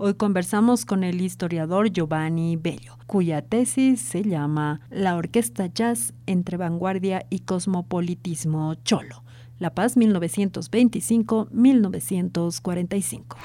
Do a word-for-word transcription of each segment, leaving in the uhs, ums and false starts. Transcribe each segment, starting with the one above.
Hoy conversamos con el historiador Giovanni Bello, cuya tesis se llama La orquesta jazz entre vanguardia y cosmopolitismo cholo, La Paz mil novecientos veinticinco a mil novecientos cuarenta y cinco.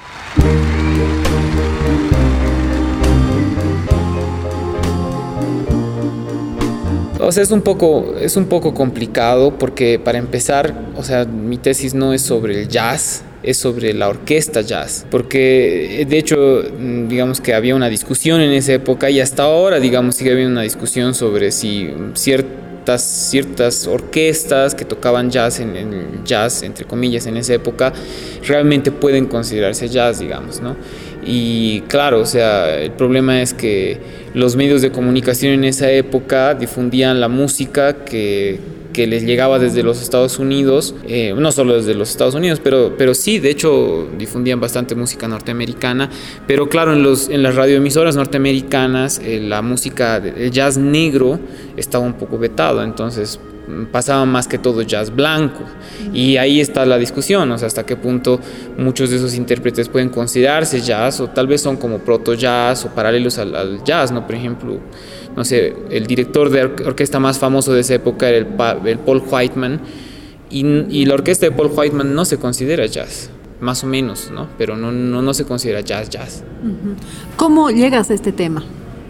O sea, es un poco, es un poco complicado porque, para empezar, o sea, mi tesis no es sobre el jazz, es sobre la orquesta jazz, porque de hecho, digamos que había una discusión en esa época y hasta ahora, digamos, sigue habiendo una discusión sobre si ciertas, ciertas orquestas que tocaban jazz en, en jazz, entre comillas, en esa época, realmente pueden considerarse jazz, digamos, ¿no? Y claro, o sea, el problema es que los medios de comunicación en esa época difundían la música que, que les llegaba desde los Estados Unidos, eh, no solo desde los Estados Unidos, pero, pero sí, de hecho, difundían bastante música norteamericana, pero claro, en, los, en las radioemisoras norteamericanas, eh, la música, el jazz negro estaba un poco vetado, entonces pasaba más que todo jazz blanco, y ahí está la discusión, o sea, hasta qué punto muchos de esos intérpretes pueden considerarse jazz, o tal vez son como proto jazz o paralelos al, al jazz, ¿no? Por ejemplo, no sé, el director de or- orquesta más famoso de esa época era el, pa- el Paul Whiteman, y, y la orquesta de Paul Whiteman no se considera jazz, más o menos, ¿no? Pero no, no, no se considera jazz, jazz. ¿Cómo llegas a este tema?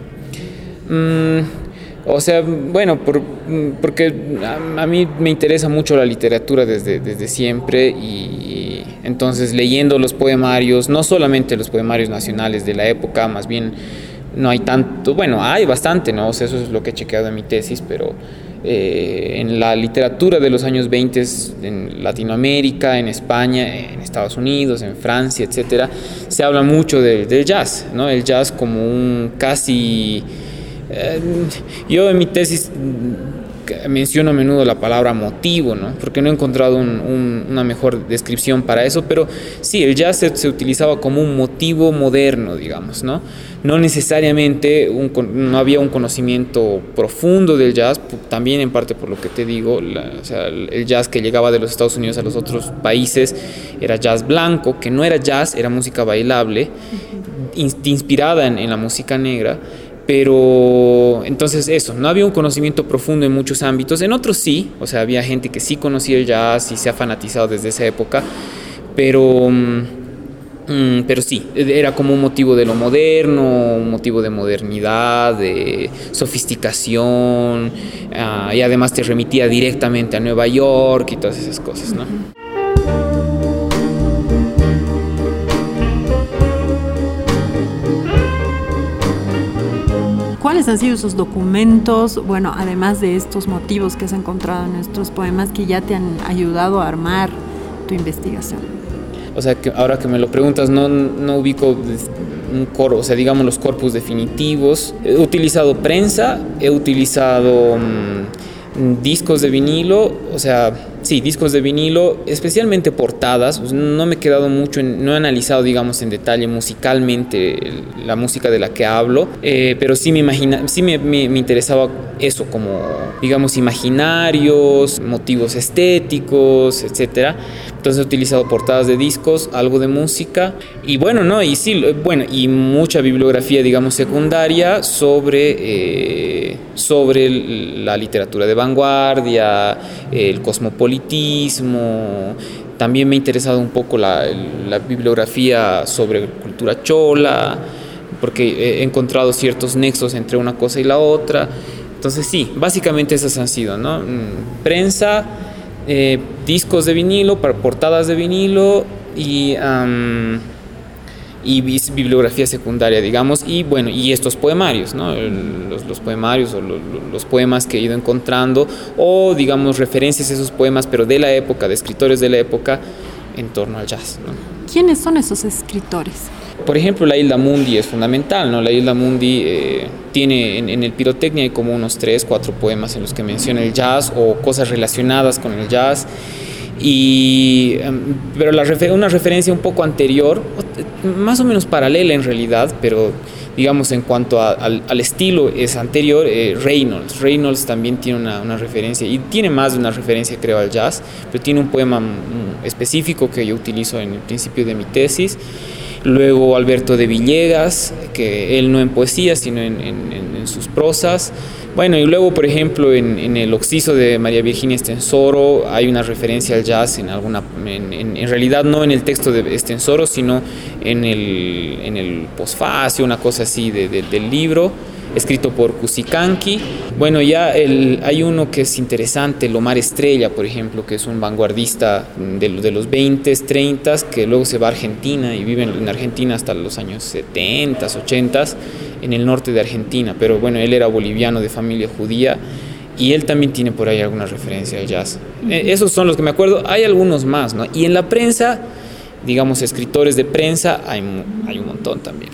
Mm, O sea, bueno, por, porque a, a mí me interesa mucho la literatura desde, desde siempre, y entonces leyendo los poemarios, no solamente los poemarios nacionales de la época, más bien no hay tanto, bueno, hay bastante, ¿no? O sea, eso es lo que he chequeado en mi tesis, pero eh, en la literatura de los años veinte en Latinoamérica, en España, en Estados Unidos, en Francia, etcétera, se habla mucho del, del jazz, ¿no? El jazz como un casi... Yo en mi tesis menciono a menudo la palabra motivo, ¿no? Porque no he encontrado un, un, una mejor descripción para eso, pero sí, el jazz se, se utilizaba como un motivo moderno, digamos, ¿no? No necesariamente un, no había un conocimiento profundo del jazz, también en parte por lo que te digo, la, o sea, el jazz que llegaba de los Estados Unidos a los otros países era jazz blanco, que no era jazz, era música bailable, in, inspirada en, en la música negra. Pero entonces eso, no había un conocimiento profundo en muchos ámbitos, en otros sí, o sea, había gente que sí conocía el jazz y se ha fanatizado desde esa época, pero, mm, pero sí, era como un motivo de lo moderno, un motivo de modernidad, de sofisticación, uh, y además te remitía directamente a Nueva York y todas esas cosas, ¿no? ¿Cuáles han sido esos documentos, bueno, además de estos motivos que has encontrado en nuestros poemas, que ya te han ayudado a armar tu investigación? O sea, que ahora que me lo preguntas, no, no ubico un coro, o sea, digamos los corpus definitivos. He utilizado prensa, he utilizado mmm, discos de vinilo, o sea, sí, discos de vinilo, especialmente portadas. Pues no me he quedado mucho, en, no he analizado, digamos, en detalle musicalmente la música de la que hablo, eh, pero sí, me, imagina, sí me, me, me interesaba eso, como, digamos, imaginarios, motivos estéticos, etcétera. Entonces he utilizado portadas de discos, algo de música, y bueno, no, y sí, bueno, y mucha bibliografía, digamos, secundaria sobre, eh, sobre la literatura de vanguardia, el cosmopolitismo. También me ha interesado un poco la, la bibliografía sobre cultura chola, porque he encontrado ciertos nexos entre una cosa y la otra. Entonces sí, básicamente esas han sido, ¿no? Prensa, eh, discos de vinilo, portadas de vinilo y, um, y bibliografía secundaria, digamos, y bueno, y estos poemarios, ¿no? Los, los poemarios o los, los poemas que he ido encontrando, o digamos referencias a esos poemas, pero de la época, de escritores de la época en torno al jazz, ¿no? ¿Quiénes son esos escritores? Por ejemplo, la Hilda Mundi es fundamental, ¿no? La Hilda Mundi eh, tiene en, en el Pirotecnia hay como unos tres, cuatro poemas en los que menciona el jazz o cosas relacionadas con el jazz. Y, pero la refer- una referencia un poco anterior, más o menos paralela en realidad, pero digamos en cuanto a, al, al estilo es anterior, eh, Reynolds. Reynolds también tiene una, una referencia, y tiene más de una referencia, creo, al jazz, pero tiene un poema específico que yo utilizo en el principio de mi tesis. Luego Alberto de Villegas, que él no en poesía, sino en, en, en sus prosas. Bueno, y luego, por ejemplo, en, en el Oxiso de María Virginia Estensoro hay una referencia al jazz en alguna, en, en, en realidad no en el texto de Estensoro, sino en el, en el posfacio, una cosa así de, de, del libro, escrito por Cusicanqui. Bueno, ya el, hay uno que es interesante, Lomar Estrella, por ejemplo, que es un vanguardista de, de los veinte, treinta, que luego se va a Argentina y vive en Argentina hasta los años setenta, ochenta, en el norte de Argentina, pero bueno, él era boliviano de familia judía y él también tiene por ahí alguna referencia al jazz. Uh-huh. Esos son los que me acuerdo, hay algunos más, ¿no? Y en la prensa, digamos, escritores de prensa, hay, hay un montón también.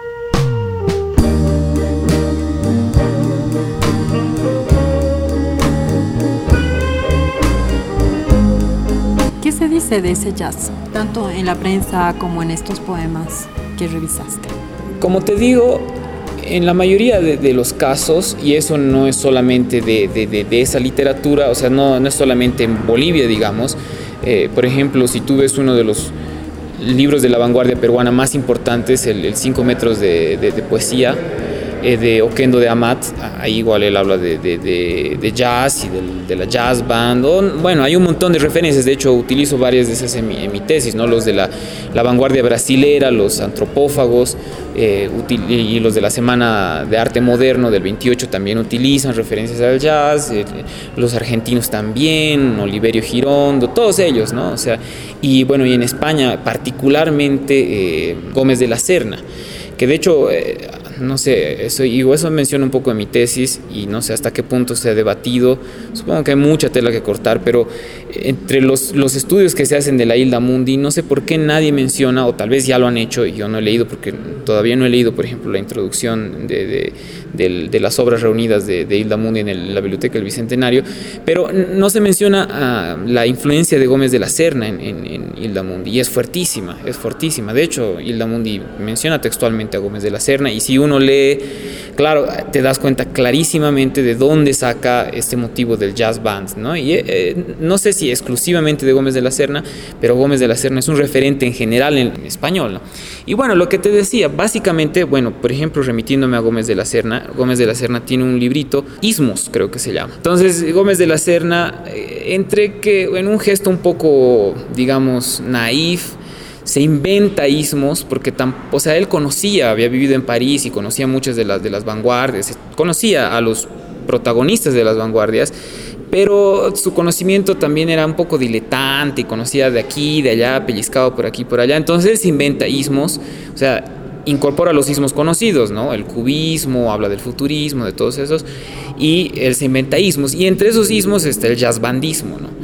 ¿Qué se dice de ese jazz, tanto en la prensa como en estos poemas que revisaste? Como te digo, en la mayoría de, de los casos, y eso no es solamente de, de, de, de esa literatura, o sea, no, no es solamente en Bolivia, digamos. Eh, por ejemplo, si tú ves uno de los libros de la vanguardia peruana más importantes, el, el Cinco metros de, de, de poesía, eh, de Oquendo de Amat, ahí igual él habla de, de, de, de jazz y de, de la jazz band. O, bueno, hay un montón de referencias, de hecho utilizo varias de esas en mi, en mi tesis, ¿no? Los de la, la vanguardia brasilera, los antropófagos, eh, util, y los de la Semana de Arte Moderno del veintiocho también utilizan referencias al jazz, eh, los argentinos también, Oliverio Girondo, todos ellos, ¿no? O sea, y bueno, y en España particularmente eh, Gómez de la Serna, que de hecho, eh, no sé, eso, y eso menciono un poco en mi tesis y no sé hasta qué punto se ha debatido, supongo que hay mucha tela que cortar, pero entre los, los estudios que se hacen de la Hilda Mundi, no sé por qué nadie menciona, o tal vez ya lo han hecho y yo no he leído, porque todavía no he leído, por ejemplo, la introducción de, de, de, de las obras reunidas de, de Hilda Mundi en, el, en la Biblioteca del Bicentenario, pero no se menciona uh, la influencia de Gómez de la Serna en, en, en Hilda Mundi, y es fuertísima, es fuertísima. De hecho, Hilda Mundi menciona textualmente a Gómez de la Serna, y si uno lee, claro, te das cuenta clarísimamente de dónde saca este motivo del jazz band, ¿no? Y eh, no sé si exclusivamente de Gómez de la Serna, pero Gómez de la Serna es un referente en general en, en español, ¿no? Y bueno, lo que te decía, básicamente, bueno, por ejemplo, remitiéndome a Gómez de la Serna, Gómez de la Serna tiene un librito, Ismos, creo que se llama. Entonces, Gómez de la Serna, eh, entre que en un gesto un poco, digamos, naif, se inventa ismos, porque tan, o sea, él conocía, había vivido en París y conocía muchas de las, de las vanguardias, conocía a los protagonistas de las vanguardias, pero su conocimiento también era un poco diletante y conocía de aquí, de allá, pellizcado por aquí, por allá. Entonces se inventa ismos, o sea, incorpora los ismos conocidos, ¿no? El cubismo, habla del futurismo, de todos esos, y él se inventa ismos, y entre esos ismos está el jazz bandismo, ¿no?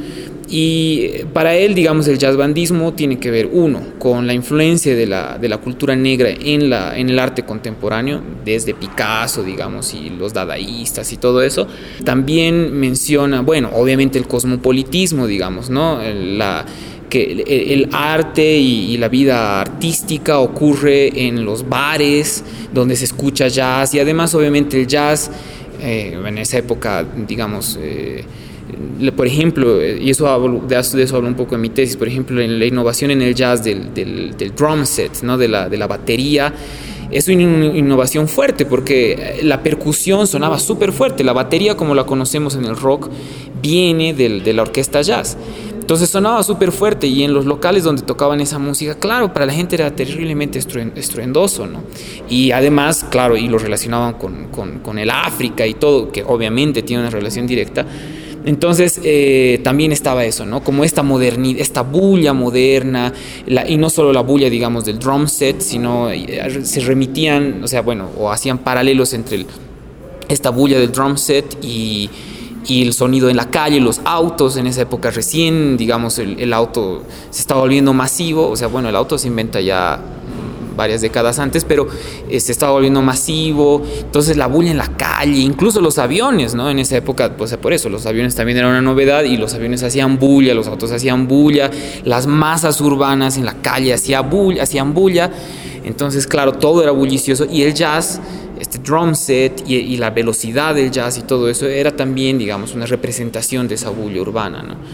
Y para él, digamos, el jazz bandismo tiene que ver, uno, con la influencia de la, de la cultura negra en, la, en el arte contemporáneo, desde Picasso, digamos, y los dadaístas y todo eso. También menciona, bueno, obviamente el cosmopolitismo, digamos, ¿no? La, que el, el arte y, y la vida artística ocurre en los bares, donde se escucha jazz, y además, obviamente, el jazz, eh, en esa época, digamos... Eh, por ejemplo, y eso hablo, de eso hablo un poco en mi tesis, por ejemplo, en la innovación en el jazz del, del, del drum set, ¿no? de, la, de la batería, es una innovación fuerte porque la percusión sonaba súper fuerte. La batería, como la conocemos en el rock, viene del, de la orquesta jazz. Entonces sonaba súper fuerte, y en los locales donde tocaban esa música, claro, para la gente era terriblemente estruendoso, ¿no? Y además, claro, y lo relacionaban con, con, con el África y todo, que obviamente tiene una relación directa. Entonces eh, también estaba eso, ¿no? Como esta modernidad, esta bulla moderna, la, y no solo la bulla, digamos, del drum set, sino eh, se remitían, o sea, bueno, o hacían paralelos entre el, esta bulla del drum set y, y el sonido en la calle, los autos. En esa época recién, digamos, el, el auto se estaba volviendo masivo, o sea, bueno, el auto se inventa ya varias décadas antes, pero eh, se estaba volviendo masivo. Entonces la bulla en la calle, incluso los aviones, ¿no? En esa época, pues por eso, los aviones también eran una novedad, y los aviones hacían bulla, los autos hacían bulla, las masas urbanas en la calle hacían bulla, hacían bulla. Entonces, claro, todo era bullicioso, y el jazz, este drum set y, y la velocidad del jazz y todo eso era también, digamos, una representación de esa bulla urbana, ¿no?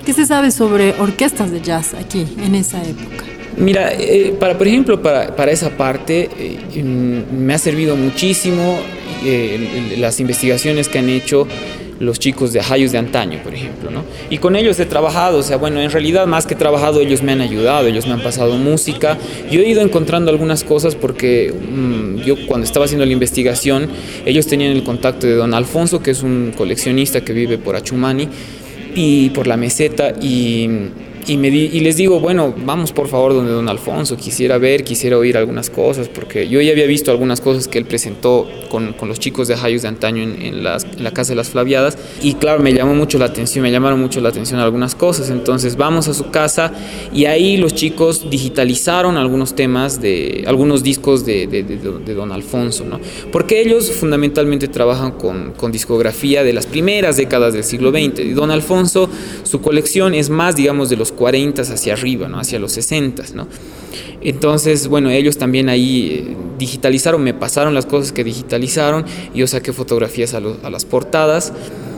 ¿Qué se sabe sobre orquestas de jazz aquí, en esa época? Mira, eh, para, por ejemplo, para, para esa parte eh, me ha servido muchísimo eh, las investigaciones que han hecho los chicos de Ajayos de antaño, por ejemplo, ¿no? Y con ellos he trabajado, o sea, bueno, en realidad más que trabajado, ellos me han ayudado, ellos me han pasado música. Yo he ido encontrando algunas cosas porque mmm, yo cuando estaba haciendo la investigación, ellos tenían el contacto de don Alfonso, que es un coleccionista que vive por Achumani y por la meseta, y... Y, me di, y les digo, bueno, vamos por favor donde don Alfonso, quisiera ver, quisiera oír algunas cosas, porque yo ya había visto algunas cosas que él presentó con, con los chicos de Ajayos de antaño en, en, las, en la Casa de las Flaviadas, y claro, me llamó mucho la atención, me llamaron mucho la atención algunas cosas. Entonces vamos a su casa y ahí los chicos digitalizaron algunos temas, de algunos discos de, de, de, de don Alfonso, ¿no? Porque ellos fundamentalmente trabajan con, con discografía de las primeras décadas del siglo veinte, y don Alfonso, su colección es más, digamos, de los cuarenta hacia arriba, ¿no? Hacia los sesenta, ¿no? Entonces, bueno, ellos también ahí eh, digitalizaron, me pasaron las cosas que digitalizaron, y yo saqué fotografías a, lo, a las portadas,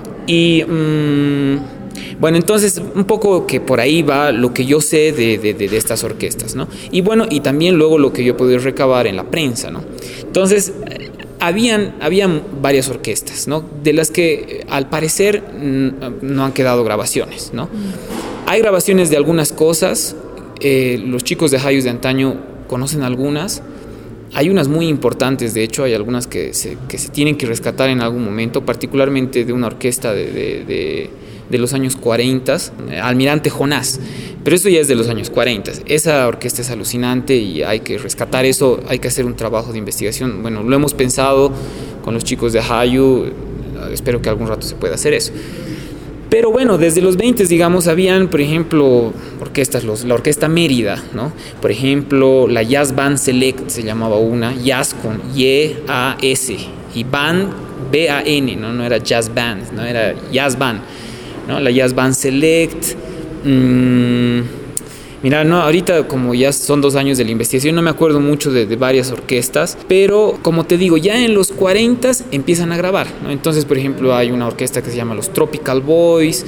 y mmm, bueno, entonces un poco que por ahí va lo que yo sé de, de, de, de estas orquestas, ¿no? Y bueno, y también luego lo que yo he podido recabar en la prensa, ¿no? Entonces, Habían, habían varias orquestas, ¿no? De las que al parecer no han quedado grabaciones, ¿no? Hay grabaciones de algunas cosas, eh, los chicos de Ajayos de antaño conocen algunas, hay unas muy importantes, de hecho hay algunas que se, que se tienen que rescatar en algún momento, particularmente de una orquesta de, de, de, de los años cuarenta, Almirante Jonás, pero eso ya es de los años cuarenta. Esa orquesta es alucinante y hay que rescatar eso, hay que hacer un trabajo de investigación. Bueno, lo hemos pensado con los chicos de Ajayo, espero que algún rato se pueda hacer eso. Pero bueno, desde los veinte, digamos, habían, por ejemplo, orquestas, los, la Orquesta Mérida, ¿no? Por ejemplo, la Jazz Band Select se llamaba una, Jazz con Y A S, y Band B A N, ¿no? No era Jazz Band, no era Jazz Band, ¿no? La Jazz Band Select. Mmm, mira, no, ahorita como ya son dos años de la investigación, no me acuerdo mucho de, de varias orquestas, pero como te digo, ya en los cuarenta empiezan a grabar, ¿no? Entonces, por ejemplo, hay una orquesta que se llama los Tropical Boys,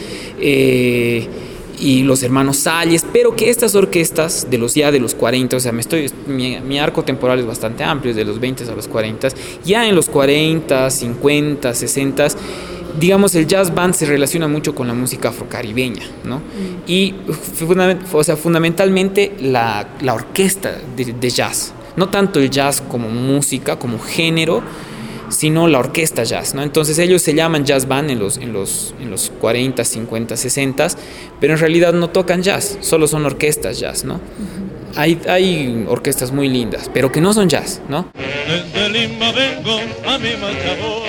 eh, y los hermanos Salles, pero que estas orquestas de los ya de los cuarenta, o sea, me estoy, mi, mi arco temporal es bastante amplio, de los veinte a los cuarenta, ya en los cuarenta, cincuenta, sesenta, digamos, el jazz band se relaciona mucho con la música afrocaribeña, ¿no? Mm. Y fundament, o sea, fundamentalmente la, la orquesta de, de jazz, no tanto el jazz como música, como género, sino la orquesta jazz, ¿no? Entonces ellos se llaman jazz band en los, en los, en los cuarenta, cincuenta, sesenta, pero en realidad no tocan jazz, solo son orquestas jazz, ¿no? Uh-huh. Hay, hay orquestas muy lindas, pero que no son jazz, ¿no? Desde Lima vengo a mi Machaboy,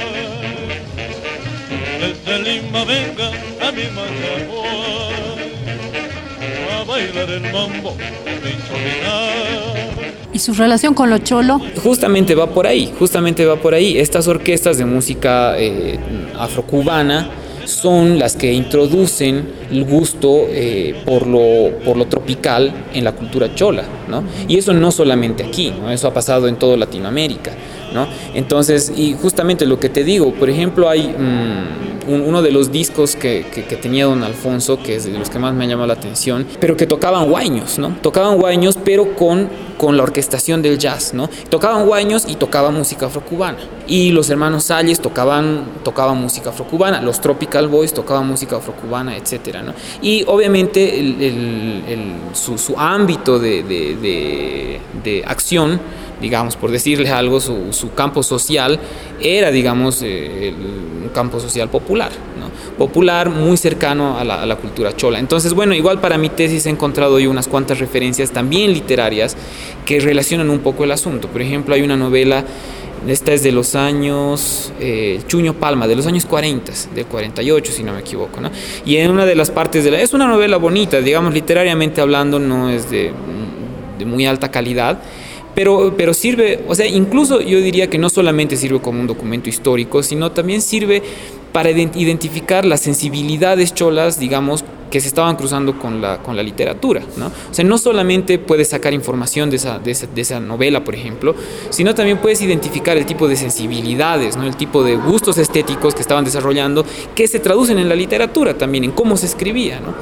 desde Lima venga a mi Machaboy, a bailar el mambo de Cholinar. ¿Y su relación con lo cholo? Justamente va por ahí, justamente va por ahí. Estas orquestas de música eh, afrocubana son las que introducen el gusto eh, por, lo, por lo tropical en la cultura chola, ¿no? Y eso no solamente aquí, ¿no? Eso ha pasado en toda Latinoamérica, ¿no? Entonces, y justamente lo que te digo, por ejemplo, hay um, un, uno de los discos que, que, que tenía don Alfonso, que es de los que más me ha llamado la atención, pero que tocaban guaños, ¿no? Tocaban guaños, pero con, con la orquestación del jazz, ¿no? Tocaban guaños y tocaban música afrocubana. Y los hermanos Salles tocaban, tocaban música afrocubana, los Tropical Boys tocaban música afrocubana, etcétera, ¿no? Y obviamente el, el, el, su, su ámbito de, de, de, de acción, digamos, por decirles algo, su, su campo social era, digamos, eh, el, un campo social popular, ¿no? Popular, muy cercano a la, a la cultura chola. Entonces, bueno, igual para mi tesis he encontrado yo unas cuantas referencias también literarias que relacionan un poco el asunto. Por ejemplo, hay una novela, esta es de los años, eh, Chuño Palma, de los años cuarenta, del cuarenta y ocho, si no me equivoco, ¿no? Y en una de las partes de la... Es una novela bonita, digamos, literariamente hablando, no es de, de muy alta calidad, Pero, pero sirve, o sea, incluso yo diría que no solamente sirve como un documento histórico, sino también sirve para identificar las sensibilidades cholas, digamos, que se estaban cruzando con la, con la literatura, ¿no? O sea, no solamente puedes sacar información de esa, de, esa, de esa novela, por ejemplo, sino también puedes identificar el tipo de sensibilidades, ¿no? El tipo de gustos estéticos que estaban desarrollando, que se traducen en la literatura también, en cómo se escribía, ¿no?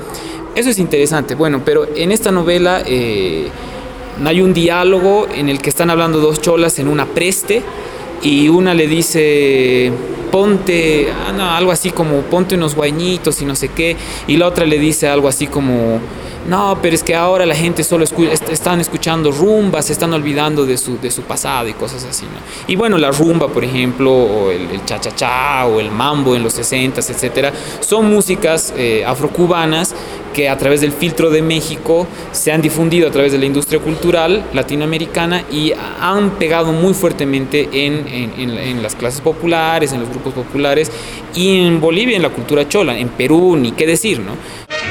Eso es interesante. Bueno, pero en esta novela eh, hay un diálogo en el que están hablando dos cholas en una preste y una le dice, ponte, ah, no, algo así como, ponte unos guañitos y no sé qué, y la otra le dice algo así como, no, pero es que ahora la gente solo escu- est- están escuchando rumbas, se están olvidando de su, de su pasado y cosas así, ¿no? Y bueno, la rumba, por ejemplo, o el, el cha-cha-cha, o el mambo en los sesentas, etcétera, son músicas eh, afrocubanas que a través del filtro de México se han difundido a través de la industria cultural latinoamericana y han pegado muy fuertemente en, en, en, en las clases populares, en los grupos populares, y en Bolivia en la cultura chola, en Perú ni qué decir, ¿no?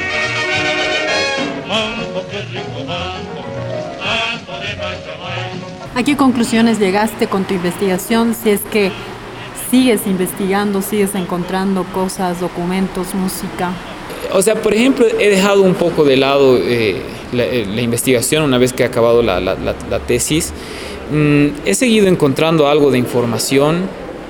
¿A qué conclusiones llegaste con tu investigación? Si es que sigues investigando, sigues encontrando cosas, documentos, música. O sea, por ejemplo, he dejado un poco de lado eh, la, la investigación una vez que he acabado la, la, la, la tesis. Mm, he seguido encontrando algo de información.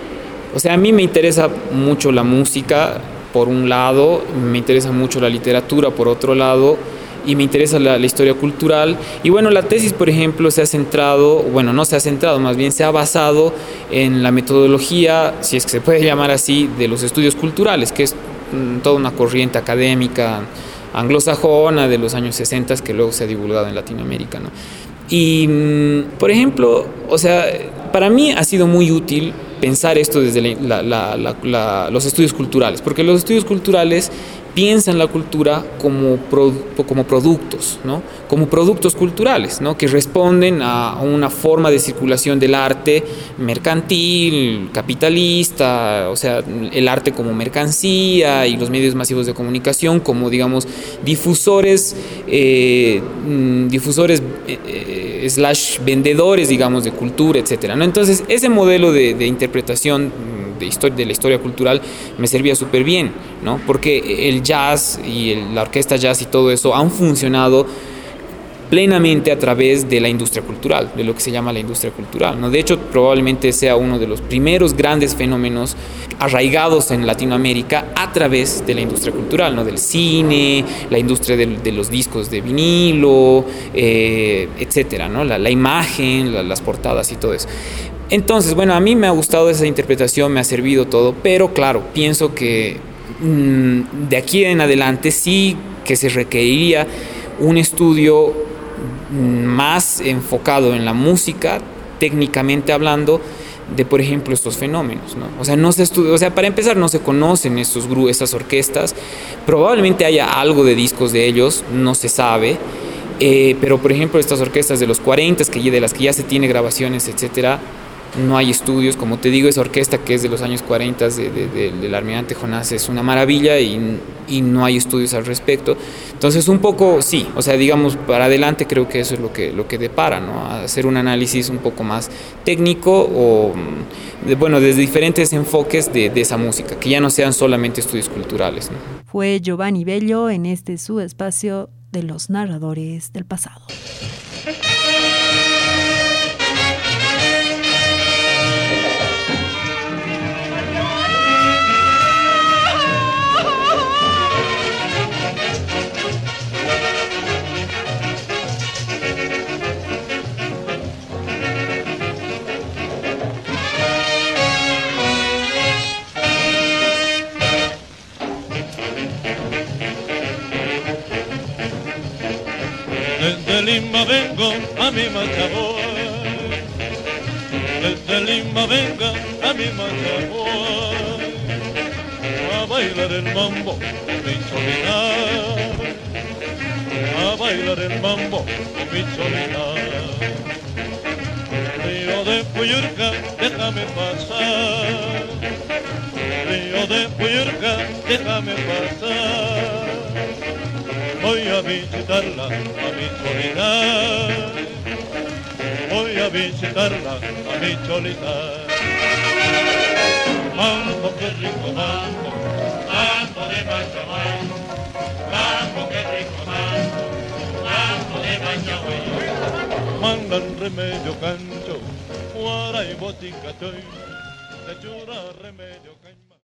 O sea, a mí me interesa mucho la música, por un lado, me interesa mucho la literatura, por otro lado, y me interesa la, la historia cultural. Y bueno, la tesis, por ejemplo, se ha centrado, bueno, no se ha centrado, más bien se ha basado en la metodología, si es que se puede llamar así, de los estudios culturales, que es mm, toda una corriente académica anglosajona de los años sesenta que luego se ha divulgado en Latinoamérica, ¿no? Y, mm, por ejemplo, o sea, para mí ha sido muy útil pensar esto desde la, la, la, la, los estudios culturales, porque los estudios culturales piensan la cultura como, pro, como productos, ¿no? Como productos culturales, ¿no? Que responden a una forma de circulación del arte mercantil, capitalista, o sea, el arte como mercancía y los medios masivos de comunicación como, digamos, difusores, eh, difusores eh, slash vendedores, digamos, de cultura, etcétera, ¿no? Entonces, ese modelo de, de interpretación de, historia, de la historia cultural me servía súper bien, ¿no? Porque el jazz y el, la orquesta jazz y todo eso han funcionado plenamente a través de la industria cultural, de lo que se llama la industria cultural, ¿no? De hecho, probablemente sea uno de los primeros grandes fenómenos arraigados en Latinoamérica a través de la industria cultural, ¿no? Del cine, la industria de, de los discos de vinilo, eh, etcétera, ¿no? La, la imagen, la, las portadas y todo eso. Entonces, bueno, a mí me ha gustado esa interpretación, me ha servido todo, pero claro, pienso que mmm, de aquí en adelante sí que se requeriría un estudio más enfocado en la música, técnicamente hablando, de, por ejemplo, estos fenómenos, ¿no? O sea, no se estudia, o sea, para empezar, no se conocen estos grupos, estas orquestas. Probablemente haya algo de discos de ellos, no se sabe. Eh, pero, por ejemplo, estas orquestas de los cuarenta, que, de las que ya se tiene grabaciones, etcétera, no hay estudios. Como te digo, esa orquesta que es de los años cuarenta de, de, de, del almirante Jonás es una maravilla y, y no hay estudios al respecto. Entonces, un poco, sí, o sea, digamos, para adelante creo que eso es lo que, lo que depara, ¿no? Hacer un análisis un poco más técnico o, de, bueno, desde diferentes enfoques de, de esa música, que ya no sean solamente estudios culturales, ¿no? Fue Giovanni Bello en este su espacio de los narradores del pasado. Desde Lima vengo a mi Machaboy, desde Lima vengo a mi Machaboy, a bailar el mambo, mi cholina, a bailar el mambo, mi cholina. Río de Puyurca, déjame pasar, Río de Puyurca, déjame pasar. Voy a visitarla, a mi cholita, voy a visitarla, a mi cholita. Mambo, qué rico mambo, mambo de Machahuay, mambo, qué rico mambo, mambo de Machahuay. Mandan remedio cancho, guara y botica choy, te chura remedio cancho.